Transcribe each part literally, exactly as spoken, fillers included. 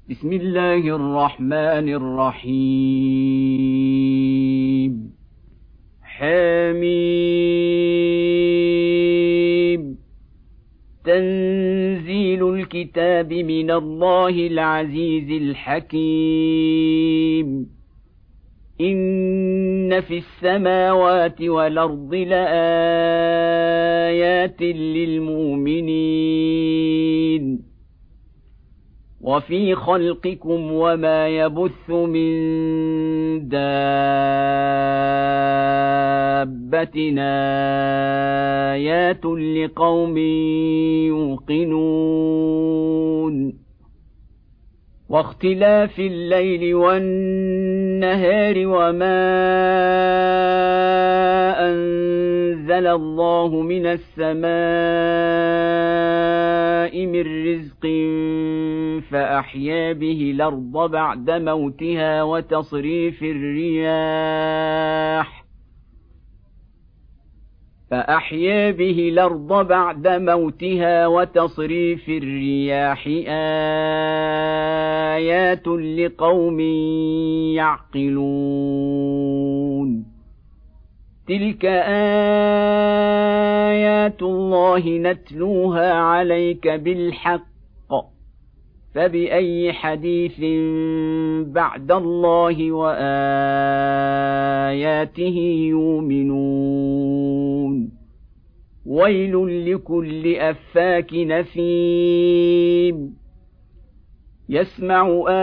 بسم الله الرحمن الرحيم حميم تنزيل الكتاب من الله العزيز الحكيم إن في السماوات والأرض لآيات للمؤمنين وفي خلقكم وما يبث من دابة آيات لقوم يوقنون واختلاف الليل والنهار وما أنزل الله من السماء من رزق فأحيا به الأرض بعد موتها وتصريف الرياح فأحيا به الأرض بعد موتها وتصريف الرياح آيات لقوم يعقلون تلك آيات الله نتلوها عليك بالحق فبأي حديث بعد الله وآياته يؤمنون ويل لكل أفاك نثيم يسمع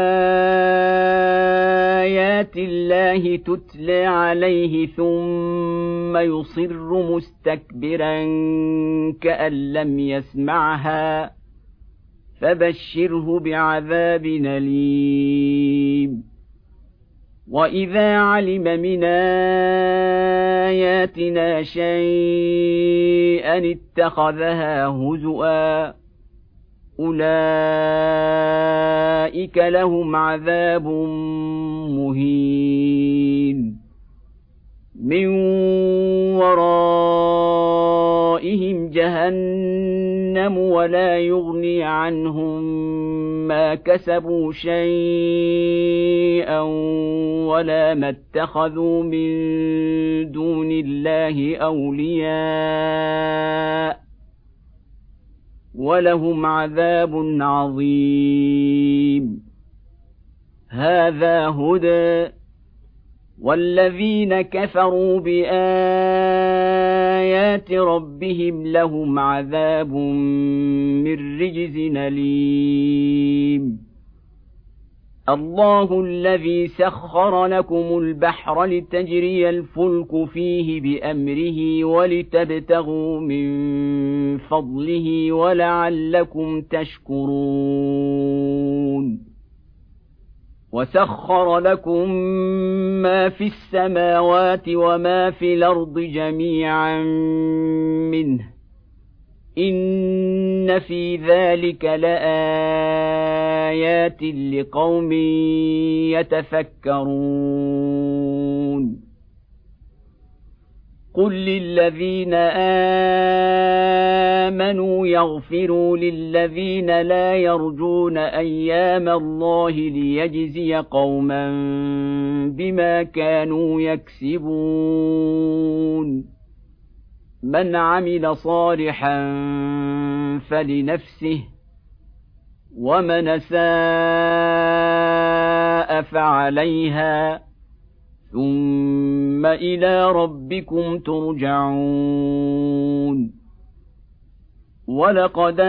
آيات الله تتلى عليه ثم يصر مستكبرا كأن لم يسمعها فبشره بعذاب أليم وإذا علم من آياتنا شيئا اتخذها هزؤا أولئك لهم عذاب مهين من ورائهم جهنم ولا يغني عنهم ما كسبوا شيئا ولا ما اتخذوا من دون الله أولياء ولهم عذاب عظيم هذا هدى والذين كفروا بآيات ربهم لهم عذاب من رجز أليم الله الذي سخر لكم البحر لتجري الفلك فيه بأمره ولتبتغوا من فضله ولعلكم تشكرون وسخر لكم ما في السماوات وما في الأرض جميعا منه إن في ذلك لآيات لقوم يتفكرون قل للذين آمنوا يغفروا للذين لا يرجون أيام الله ليجزي قوما بما كانوا يكسبون من عمل صالحا فلنفسه ومن أساء فعليها ثم إلى ربكم ترجعون ولقد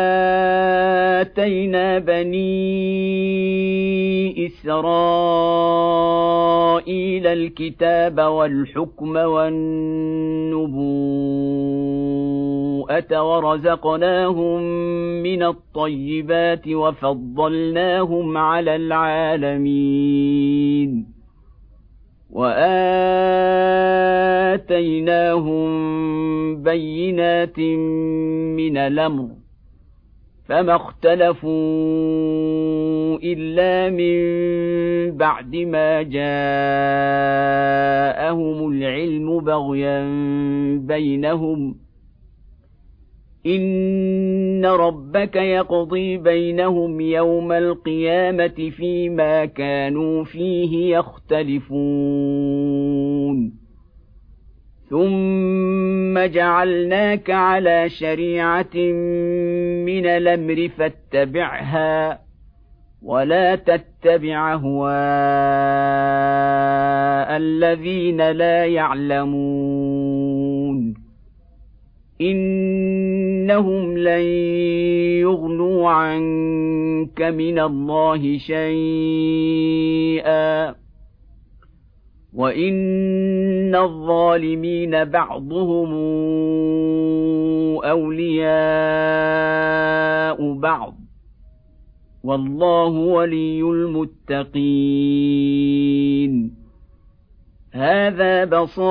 آتينا بني إسرائيل الكتاب والحكم والنبوءة ورزقناهم من الطيبات وفضلناهم على العالمين وآتيناهم بينات من الأمر فما اختلفوا إلا من بعد ما جاءهم العلم بغيا بينهم إن ربك يقضي بينهم يوم القيامة فيما كانوا فيه يختلفون ثم جعلناك على شريعة من الأمر فاتبعها ولا تتبع أهواء الذين لا يعلمون إنهم لن يغنوا عنك من الله شيئا وإن الظالمين بعضهم أولياء بعض والله ولي المتقين هذا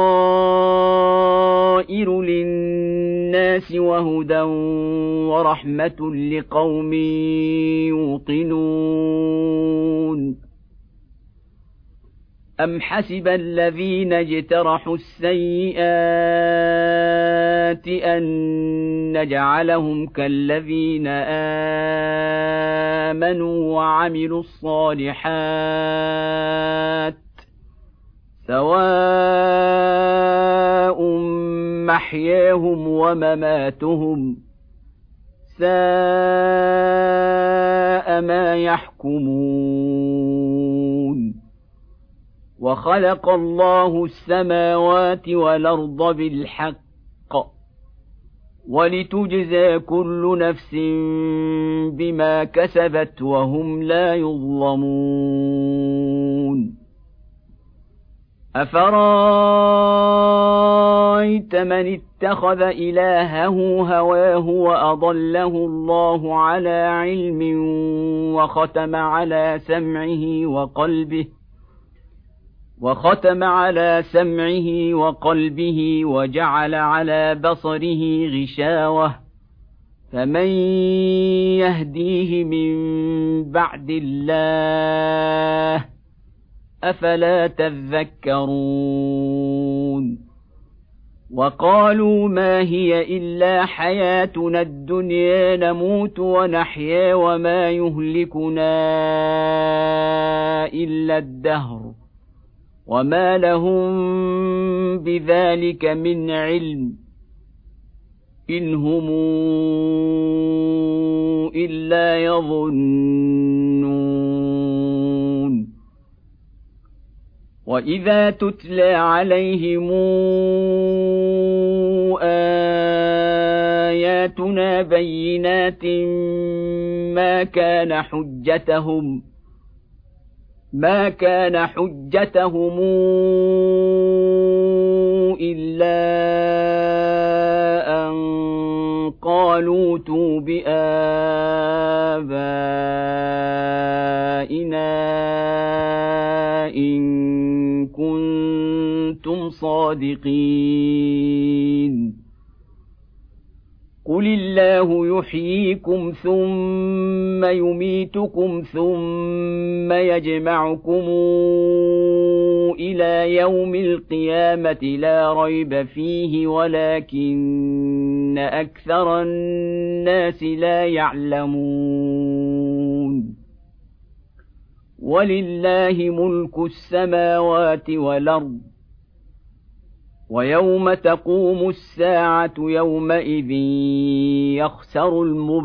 بصائر للناس وهدى ورحمة لقوم يوقنون أم حسب الذين اجترحوا السيئات أن نجعلهم كالذين آمنوا وعملوا الصالحات سواء محياهم ومماتهم ساء ما يحكمون وخلق الله السماوات والأرض بالحق ولتجزى كل نفس بما كسبت وهم لا يظلمون أفرأيت من اتخذ إلهه هواه وأضله الله على علم وختم على سمعه وقلبه وختم على سمعه وقلبه وجعل على بصره غشاوة فمن يهديه من بعد الله أفلا تذكرون وقالوا ما هي إلا حياتنا الدنيا نموت ونحيا وما يهلكنا إلا الدهر وما لهم بذلك من علم إن هم إلا يظنون وإذا تتلى عليهم آياتنا بينات ما كان حجتهم ما كان حجتهم إلا أن قالوا ائتوا بآبائنا إن كنتم صادقين قل الله يحييكم ثم يميتكم ثم يجمعكم إلى يوم القيامة لا ريب فيه ولكن أكثر الناس لا يعلمون ولله ملك السماوات والأرض ويوم تقوم الساعة يومئذ يخسر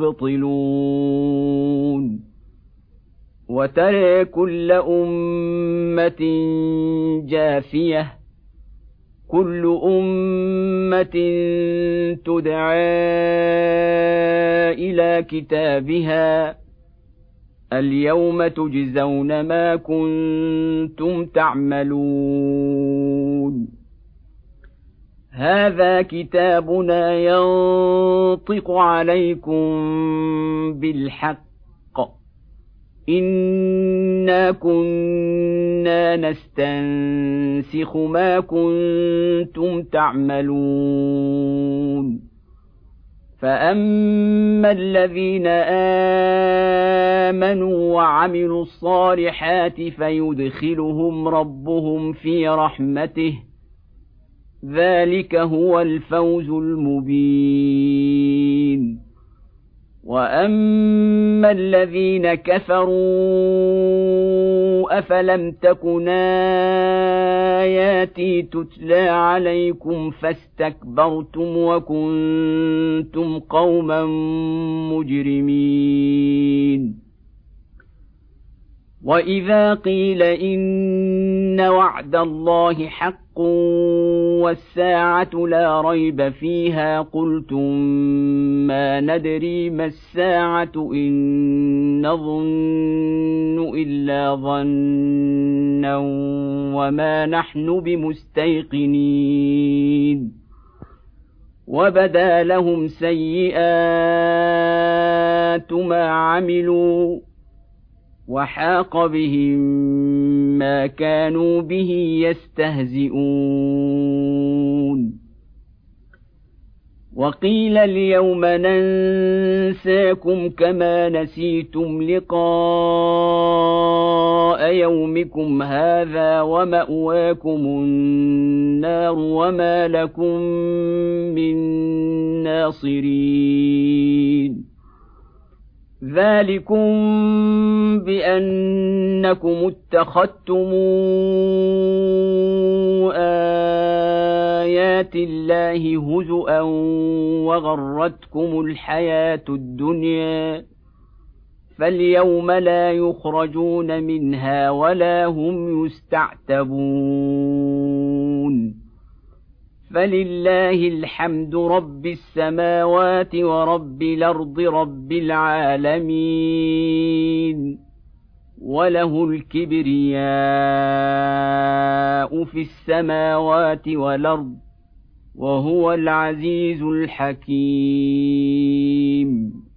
المبطلون وترى كل أمة جاثية كل أمة تدعى إلى كتابها اليوم تجزون ما كنتم تعملون هذا كتابنا ينطق عليكم بالحق إنا كنا نستنسخ ما كنتم تعملون فأما الذين آمنوا وعملوا الصالحات فيدخلهم ربهم في رحمته ذلك هو الفوز المبين وأما الذين كفروا أفلم تكن آياتي تتلى عليكم فاستكبرتم وكنتم قوما مجرمين وإذا قيل إن وعد الله حق والساعة لا ريب فيها قلتم ما ندري ما الساعة إن نظن إلا ظنا وما نحن بمستيقنين وبدا لهم سيئات ما عملوا وحاق بهم ما كانوا به يستهزئون وقيل اليوم ننساكم كما نسيتم لقاء يومكم هذا ومأواكم النار وما لكم من ناصرين ذلكم بأنكم اتخذتم آيات الله هزؤا وغرتكم الحياة الدنيا فاليوم لا يخرجون منها ولا هم يستعتبون فلله الحمد رب السماوات ورب الأرض رب العالمين وله الكبرياء في السماوات والأرض وهو العزيز الحكيم.